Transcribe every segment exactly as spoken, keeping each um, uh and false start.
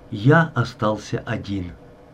Я остался один.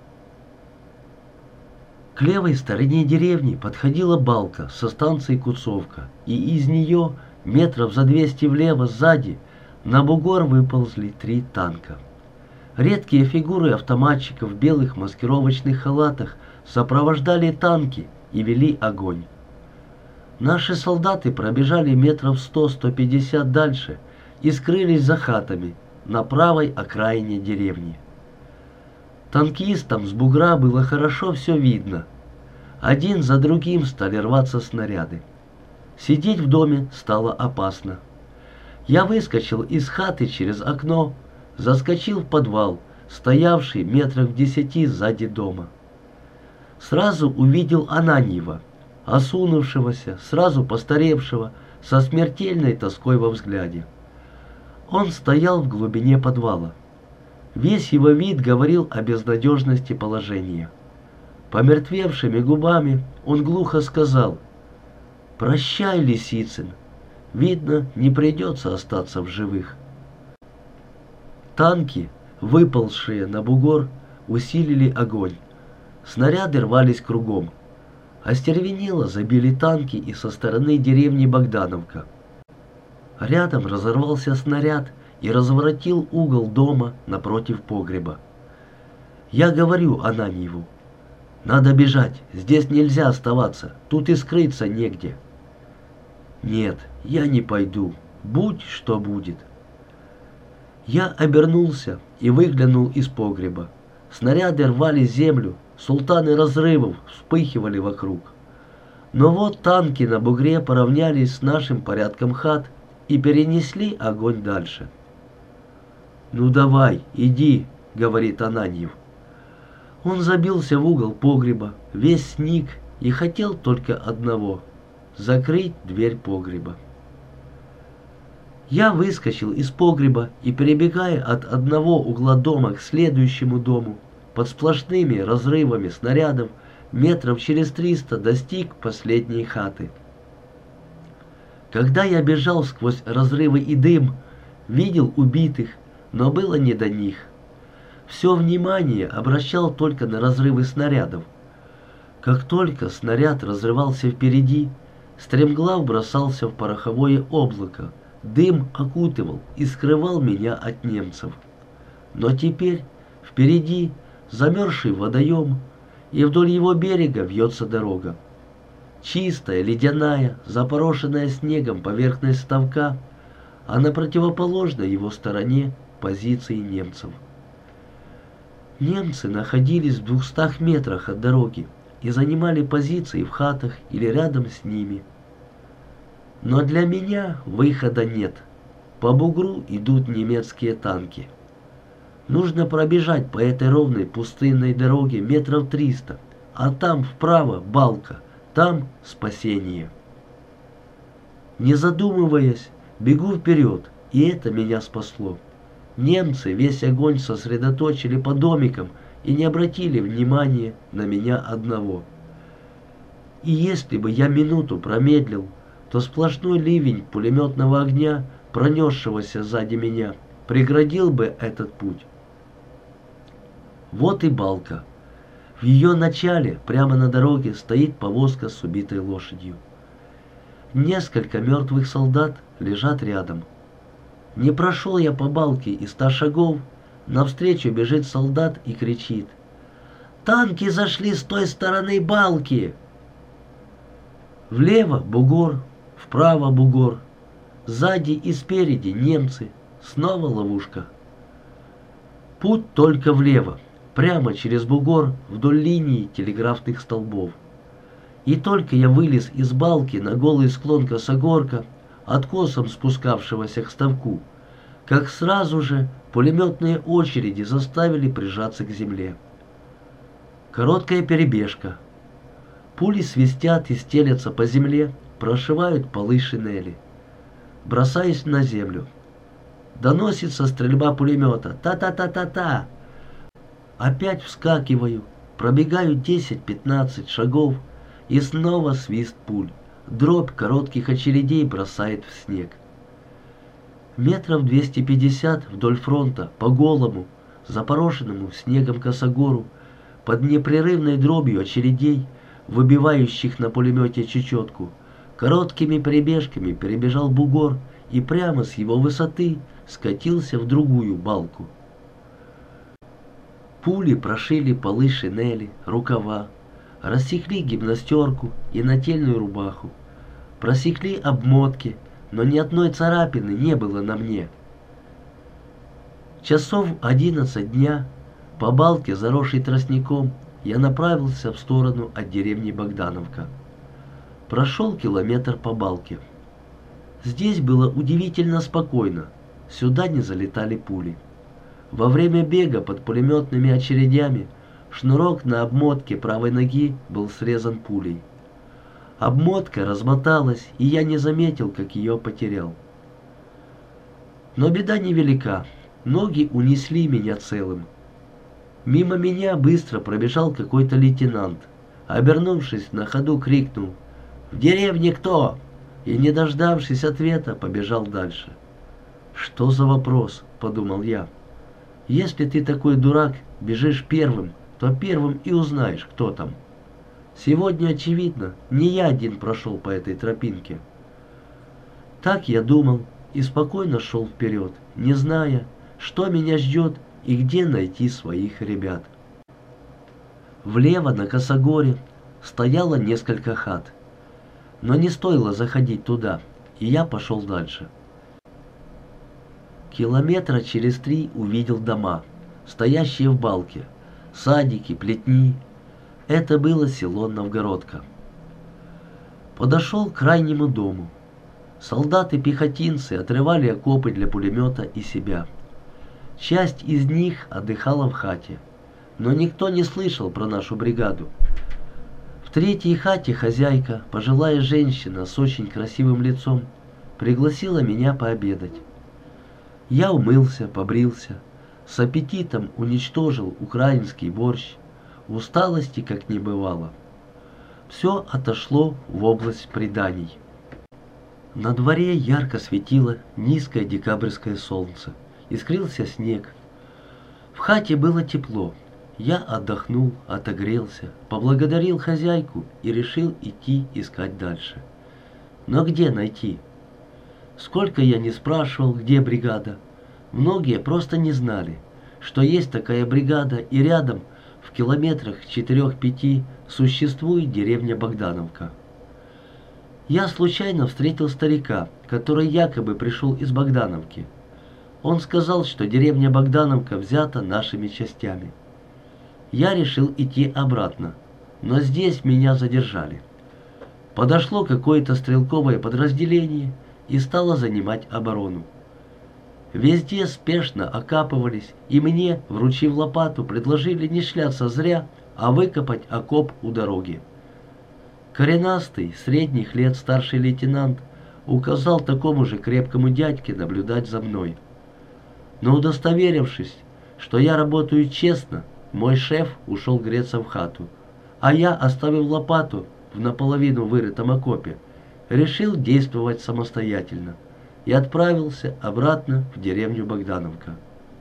К левой стороне деревни подходила балка со станции Куцовка, и из нее, метров за двести влево сзади, на бугор выползли три танка. Редкие фигуры автоматчиков в белых маскировочных халатах сопровождали танки и вели огонь. Наши солдаты пробежали метров сто-сто пятьдесят дальше и скрылись за хатами на правой окраине деревни. Танкистам с бугра было хорошо все видно. Один за другим стали рваться снаряды. Сидеть в доме стало опасно. Я выскочил из хаты через окно, заскочил в подвал, стоявший метрах в десяти сзади дома. Сразу увидел Ананьева, осунувшегося, сразу постаревшего, со смертельной тоской во взгляде. Он стоял в глубине подвала. Весь его вид говорил о безнадежности положения. Помертвевшими губами он глухо сказал: «Прощай, Лисицын, видно, не придется остаться в живых». Танки, выползшие на бугор, усилили огонь. Снаряды рвались кругом. Остервенело забили танки и со стороны деревни Богдановка. Рядом разорвался снаряд и разворотил угол дома напротив погреба. Я говорю Ананьеву: «Надо бежать, здесь нельзя оставаться, тут и скрыться негде». «Нет, я не пойду, будь что будет». Я обернулся и выглянул из погреба. Снаряды рвали землю, султаны разрывов вспыхивали вокруг. Но вот танки на бугре поравнялись с нашим порядком хат и перенесли огонь дальше. «Ну давай, иди», — говорит Ананьев. Он забился в угол погреба, весь сник, и хотел только одного — закрыть дверь погреба. Я выскочил из погреба и, перебегая от одного угла дома к следующему дому, под сплошными разрывами снарядов, метров через триста достиг последней хаты. Когда я бежал сквозь разрывы и дым, видел убитых, но было не до них. Все внимание обращал только на разрывы снарядов. Как только снаряд разрывался впереди, стремглав бросался в пороховое облако, дым окутывал и скрывал меня от немцев. Но теперь впереди замерзший водоем, и вдоль его берега вьется дорога. Чистая, ледяная, запорошенная снегом поверхность ставка, а на противоположной его стороне позиции немцев. Немцы находились в двухстах метрах от дороги и занимали позиции в хатах или рядом с ними. Но для меня выхода нет. По бугру идут немецкие танки. Нужно пробежать по этой ровной пустынной дороге метров триста, а там вправо балка, там спасение. Не задумываясь, бегу вперед, и это меня спасло. Немцы весь огонь сосредоточили по домикам и не обратили внимания на меня одного. И если бы я минуту промедлил, то сплошной ливень пулеметного огня, пронесшегося сзади меня, преградил бы этот путь. Вот и балка. В ее начале, прямо на дороге, стоит повозка с убитой лошадью. Несколько мертвых солдат лежат рядом. Не прошел я по балке и ста шагов, навстречу бежит солдат и кричит: «Танки зашли с той стороны балки!» Влево бугор, вправо бугор, сзади и спереди немцы, снова ловушка. Путь только влево, прямо через бугор вдоль линии телеграфных столбов. И только я вылез из балки на голый склон косогорка, откосом спускавшегося к ставку, как сразу же пулеметные очереди заставили прижаться к земле. Короткая перебежка. Пули свистят и стелятся по земле, прошивают полы шинели. Бросаюсь на землю. Доносится стрельба пулемета. Та-та-та-та-та. Опять вскакиваю, пробегаю десять-пятнадцать шагов, и снова свист пуль. Дробь коротких очередей бросает в снег. Метров двести пятьдесят вдоль фронта, по голому, запорошенному снегом косогору, под непрерывной дробью очередей, выбивающих на пулемете чечетку, короткими перебежками перебежал бугор и прямо с его высоты скатился в другую балку. Пули прошили полы шинели, рукава, рассекли гимнастерку и нательную рубаху, просекли обмотки, но ни одной царапины не было на мне. Часов одиннадцать дня по балке, заросшей тростником, я направился в сторону от деревни Богдановка. Прошел километр по балке. Здесь было удивительно спокойно, сюда не залетали пули. Во время бега под пулеметными очередями шнурок на обмотке правой ноги был срезан пулей. Обмотка размоталась, и я не заметил, как ее потерял. Но беда невелика, ноги унесли меня целым. Мимо меня быстро пробежал какой-то лейтенант. Обернувшись, на ходу крикнул: «В деревне кто?» И, не дождавшись ответа, побежал дальше. «Что за вопрос?» — подумал я. «Если ты такой дурак, бежишь первым, то первым и узнаешь, кто там. Сегодня, очевидно, не я один прошел по этой тропинке». Так я думал и спокойно шел вперед, не зная, что меня ждет и где найти своих ребят. Влево на косогоре стояло несколько хат, но не стоило заходить туда, и я пошел дальше. Километра через три увидел дома, стоящие в балке, садики, плетни. Это было село Новгородка. Подошел к крайнему дому. Солдаты-пехотинцы отрывали окопы для пулемета и себя. Часть из них отдыхала в хате, но никто не слышал про нашу бригаду. В третьей хате хозяйка, пожилая женщина с очень красивым лицом, пригласила меня пообедать. Я умылся, побрился, с аппетитом уничтожил украинский борщ, усталости как не бывало. Все отошло в область преданий. На дворе ярко светило низкое декабрьское солнце. Искрился снег. В хате было тепло. Я отдохнул, отогрелся, поблагодарил хозяйку и решил идти искать дальше. Но где найти? Сколько я не спрашивал, где бригада, многие просто не знали, что есть такая бригада, и рядом, в километрах четырех-пяти, существует деревня Богдановка. Я случайно встретил старика, который якобы пришел из Богдановки. Он сказал, что деревня Богдановка взята нашими частями. Я решил идти обратно, но здесь меня задержали. Подошло какое-то стрелковое подразделение и стало занимать оборону. Везде спешно окапывались, и мне, вручив лопату, предложили не шляться зря, а выкопать окоп у дороги. Коренастый, средних лет старший лейтенант указал такому же крепкому дядьке наблюдать за мной. Но удостоверившись, что я работаю честно, мой шеф ушел греться в хату, а я, оставив лопату в наполовину вырытом окопе, решил действовать самостоятельно и отправился обратно в деревню Богдановка.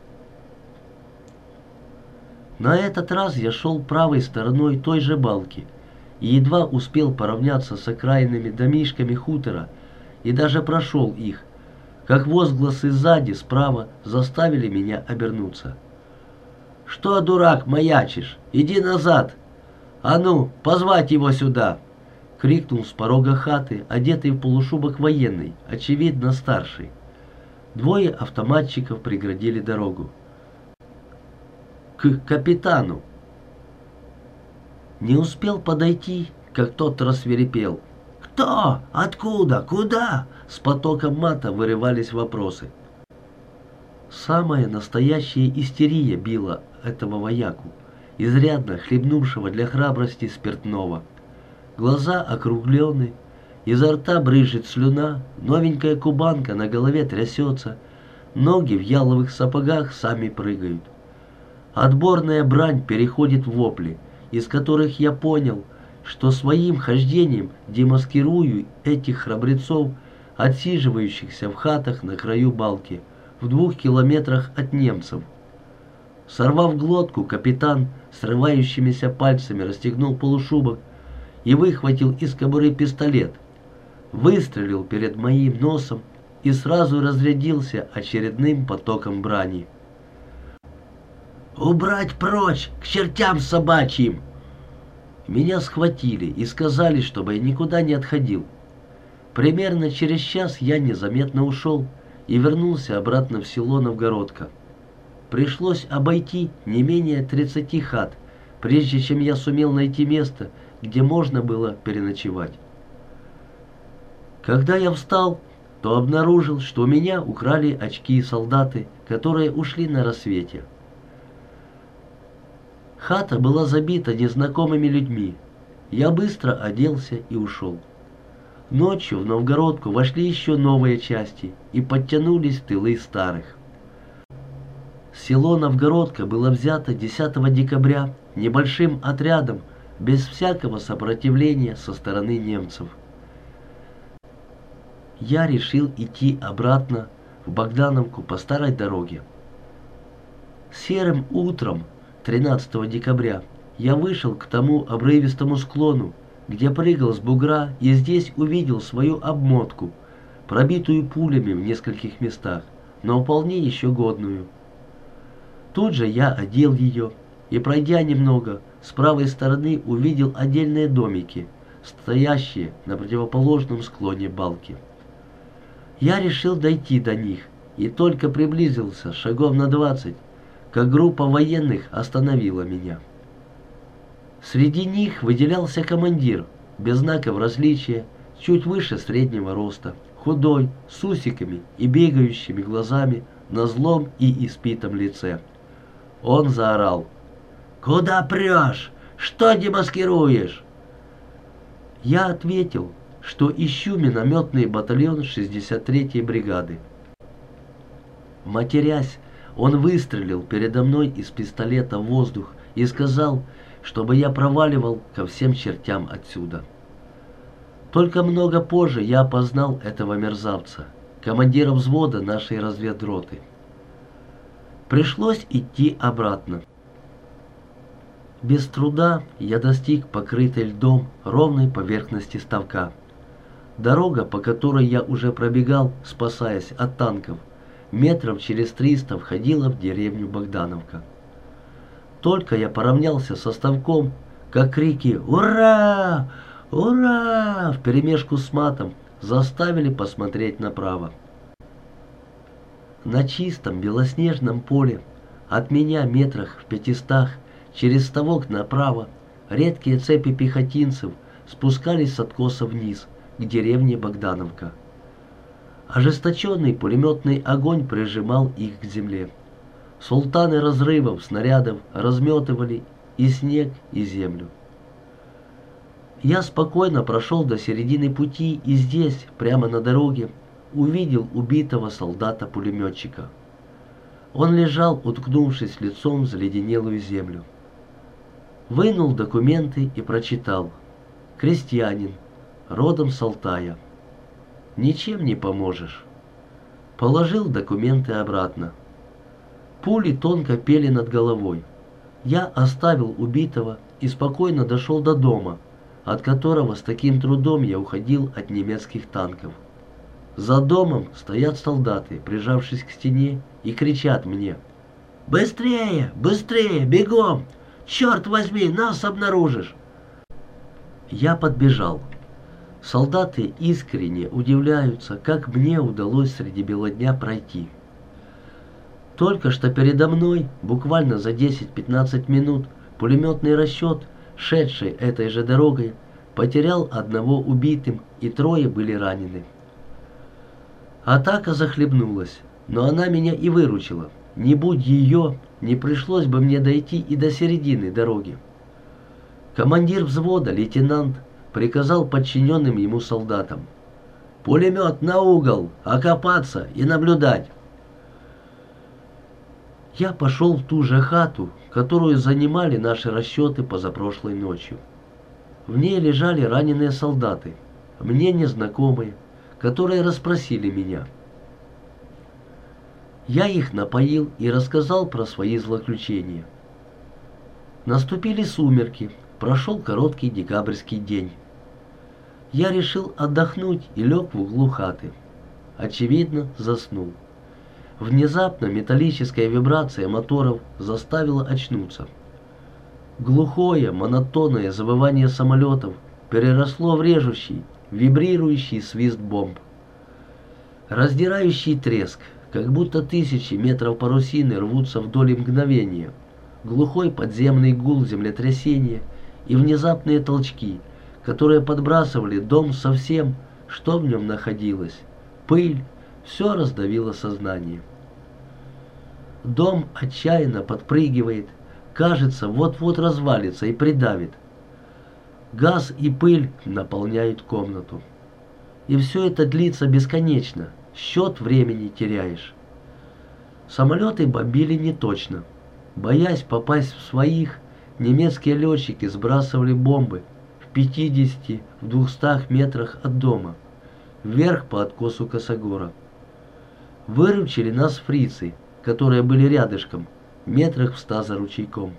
На этот раз я шел правой стороной той же балки и едва успел поравняться с окраинными домишками хутора и даже прошел их, как возгласы сзади, справа, заставили меня обернуться. «Что, дурак, маячишь? Иди назад! А ну, позвать его сюда!» — крикнул с порога хаты, одетый в полушубок военный, очевидно старший. Двое автоматчиков преградили дорогу. «К капитану!» Не успел подойти, как тот рассвирепел. «Кто? Откуда? Куда?» С потоком мата вырывались вопросы. Самая настоящая истерия била этого вояку, изрядно хлебнувшего для храбрости спиртного. Глаза округлены, изо рта брызжет слюна, новенькая кубанка на голове трясется, ноги в яловых сапогах сами прыгают. Отборная брань переходит в вопли, из которых я понял, что своим хождением демаскирую этих храбрецов, отсиживающихся в хатах на краю балки, в двух километрах от немцев. Сорвав глотку, капитан срывающимися пальцами расстегнул полушубок и выхватил из кобуры пистолет, выстрелил перед моим носом и сразу разрядился очередным потоком брани. «Убрать прочь, к чертям собачьим!» Меня схватили и сказали, чтобы я никуда не отходил. Примерно через час я незаметно ушел и вернулся обратно в село Новгородка. Пришлось обойти не менее тридцати хат, прежде чем я сумел найти место, где можно было переночевать. Когда я встал, то обнаружил, что у меня украли очки солдаты, которые ушли на рассвете. Хата была забита незнакомыми людьми. Я быстро оделся и ушел. Ночью в Новгородку вошли еще новые части и подтянулись тылы старых. Село Новгородка было взято десятого декабря небольшим отрядом без всякого сопротивления со стороны немцев. Я решил идти обратно в Богдановку по старой дороге. Серым утром тринадцатого декабря я вышел к тому обрывистому склону, где прыгал с бугра, и здесь увидел свою обмотку, пробитую пулями в нескольких местах, но вполне еще годную. Тут же я одел ее и, пройдя немного, с правой стороны увидел отдельные домики, стоящие на противоположном склоне балки. Я решил дойти до них и только приблизился шагов на двадцать, как группа военных остановила меня. Среди них выделялся командир, без знаков различия, чуть выше среднего роста, худой, с усиками и бегающими глазами на злом и испитом лице. Он заорал: «Куда прешь? Что демаскируешь?» Я ответил, что ищу минометный батальон шестьдесят третьей бригады. Матерясь, он выстрелил передо мной из пистолета в воздух и сказал, чтобы я проваливал ко всем чертям отсюда. Только много позже я опознал этого мерзавца, командира взвода нашей разведроты. Пришлось идти обратно. Без труда я достиг покрытой льдом ровной поверхности ставка. Дорога, по которой я уже пробегал, спасаясь от танков, метров через триста входила в деревню Богдановка. Только я поравнялся со ставком, как крики «Ура! Ура!» вперемешку с матом заставили посмотреть направо. На чистом белоснежном поле, от меня метрах в пятистах, через ставок направо, редкие цепи пехотинцев спускались с откоса вниз, к деревне Богдановка. Ожесточенный пулеметный огонь прижимал их к земле. Султаны разрывов снарядов разметывали и снег, и землю. Я спокойно прошел до середины пути и здесь, прямо на дороге, увидел убитого солдата-пулеметчика. Он лежал, уткнувшись лицом в заледенелую землю. Вынул документы и прочитал: «Крестьянин, родом с Алтая. Ничем не поможешь». Положил документы обратно. Пули тонко пели над головой. Я оставил убитого и спокойно дошел до дома, от которого с таким трудом я уходил от немецких танков. За домом стоят солдаты, прижавшись к стене, и кричат мне: «Быстрее! Быстрее! Бегом! Черт возьми, нас обнаружишь!» Я подбежал. Солдаты искренне удивляются, как мне удалось среди бела дня пройти. Только что передо мной, буквально за десять-пятнадцать минут, пулеметный расчет, шедший этой же дорогой, потерял одного убитым, и трое были ранены. Атака захлебнулась, но она меня и выручила. Не будь ее, не пришлось бы мне дойти и до середины дороги. Командир взвода, лейтенант, приказал подчиненным ему солдатам: «Пулемет на угол, окопаться и наблюдать». Я пошел в ту же хату, которую занимали наши расчеты позапрошлой ночью. В ней лежали раненые солдаты, мне незнакомые, которые расспросили меня. Я их напоил и рассказал про свои злоключения. Наступили сумерки, прошел короткий декабрьский день. Я решил отдохнуть и лег в углу хаты. Очевидно, заснул. Внезапно металлическая вибрация моторов заставила очнуться. Глухое, монотонное завывание самолетов переросло в режущий, вибрирующий свист бомб. Раздирающий треск, как будто тысячи метров парусины рвутся в доли мгновения, глухой подземный гул землетрясения и внезапные толчки, которые подбрасывали дом со всем, что в нем находилось. Пыль, все раздавило сознание. Дом отчаянно подпрыгивает, кажется, вот-вот развалится и придавит. Газ и пыль наполняют комнату. И все это длится бесконечно, счет времени теряешь. Самолеты бомбили неточно. Боясь попасть в своих, немецкие летчики сбрасывали бомбы в пятидесяти - двухстах метрах от дома, вверх по откосу косогора. Выручили нас фрицы, которые были рядышком, метрах в ста за ручейком.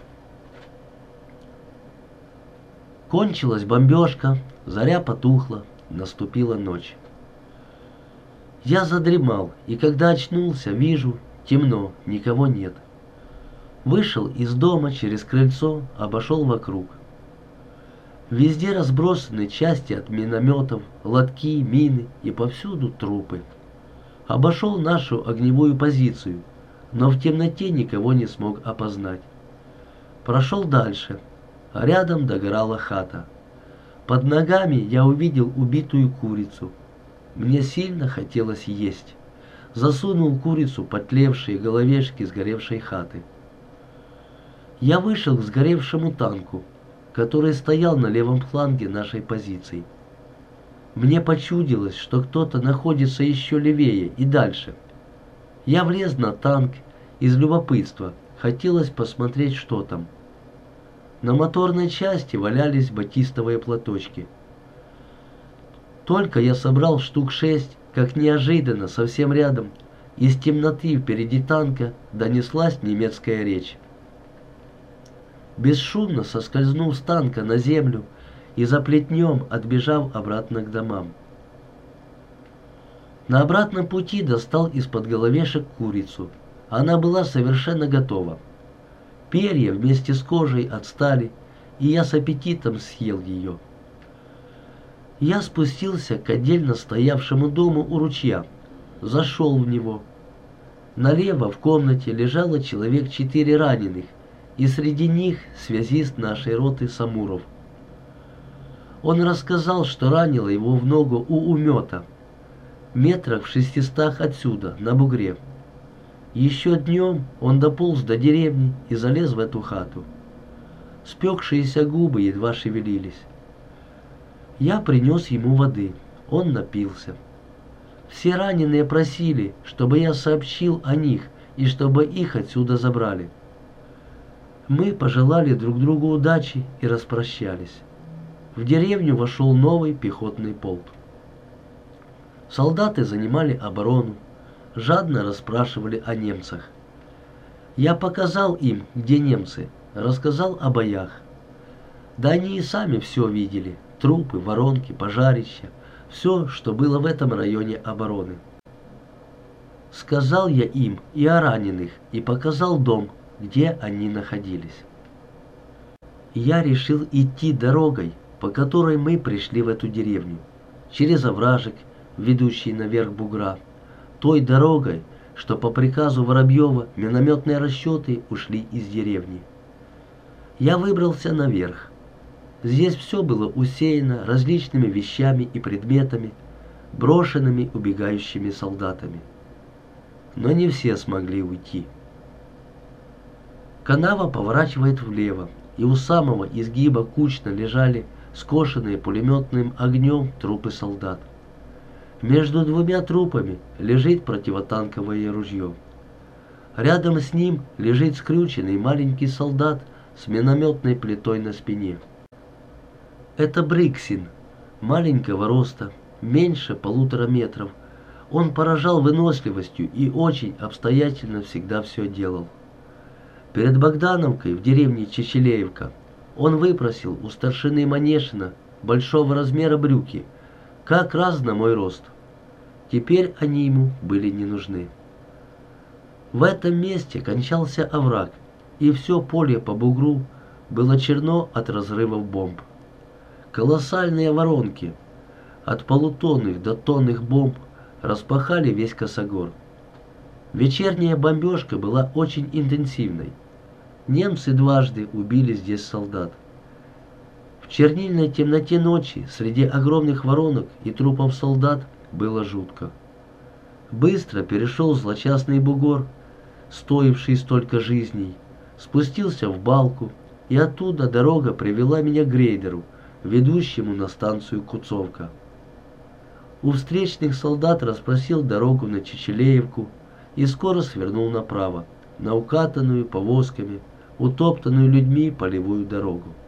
Кончилась бомбежка, заря потухла, наступила ночь. Я задремал, и когда очнулся, вижу, темно, никого нет. Вышел из дома через крыльцо, обошел вокруг. Везде разбросаны части от минометов, лотки, мины и повсюду трупы. Обошел нашу огневую позицию, но в темноте никого не смог опознать. Прошел дальше, а рядом догорала хата. Под ногами я увидел убитую курицу. Мне сильно хотелось есть. Засунул курицу под тлевшие головешки сгоревшей хаты. Я вышел к сгоревшему танку, который стоял на левом фланге нашей позиции. Мне почудилось, что кто-то находится еще левее и дальше. Я влез на танк из любопытства, хотелось посмотреть, что там. На моторной части валялись батистовые платочки. Только я собрал штук шесть, как неожиданно, совсем рядом, из темноты впереди танка донеслась немецкая речь. Бесшумно соскользнув с танка на землю и за плетнем отбежав обратно к домам. На обратном пути достал из-под головешек курицу. Она была совершенно готова. Перья вместе с кожей отстали, и я с аппетитом съел ее. Я спустился к отдельно стоявшему дому у ручья, зашел в него. Налево в комнате лежало человек четыре раненых, и среди них связист нашей роты Самуров. Он рассказал, что ранило его в ногу у умета, метрах в шестистах отсюда, на бугре. Еще днем он дополз до деревни и залез в эту хату. Спекшиеся губы едва шевелились. Я принес ему воды, он напился. Все раненые просили, чтобы я сообщил о них и чтобы их отсюда забрали. Мы пожелали друг другу удачи и распрощались. В деревню вошел новый пехотный полк. Солдаты занимали оборону, жадно расспрашивали о немцах. Я показал им, где немцы, рассказал о боях. Да они и сами все видели: трупы, воронки, пожарища, все, что было в этом районе обороны. Сказал я им и о раненых, и показал дом, где они находились. Я решил идти дорогой, по которой мы пришли в эту деревню, через овражек, ведущий наверх бугра, той дорогой, что по приказу Воробьева минометные расчеты ушли из деревни. Я выбрался наверх. Здесь все было усеяно различными вещами и предметами, брошенными убегающими солдатами. Но не все смогли уйти. Канава поворачивает влево, и у самого изгиба кучно лежали скошенные пулеметным огнем трупы солдат. Между двумя трупами лежит противотанковое ружье. Рядом с ним лежит скрюченный маленький солдат с минометной плитой на спине. Это Бриксин, маленького роста, меньше полутора метров. Он поражал выносливостью и очень обстоятельно всегда все делал. Перед Богдановкой в деревне Чечелеевка он выпросил у старшины Манешина большого размера брюки, как раз на мой рост. Теперь они ему были не нужны. В этом месте кончался овраг, и все поле по бугру было черно от разрывов бомб. Колоссальные воронки, от полутонных до тонных бомб, распахали весь косогор. Вечерняя бомбежка была очень интенсивной. Немцы дважды убили здесь солдат. В чернильной темноте ночи среди огромных воронок и трупов солдат было жутко. Быстро перешел злочастный бугор, стоивший столько жизней, спустился в балку, и оттуда дорога привела меня к грейдеру, ведущему на станцию Куцовка. У встречных солдат расспросил дорогу на Чечелеевку и скоро свернул направо, на укатанную повозками, утоптанную людьми полевую дорогу.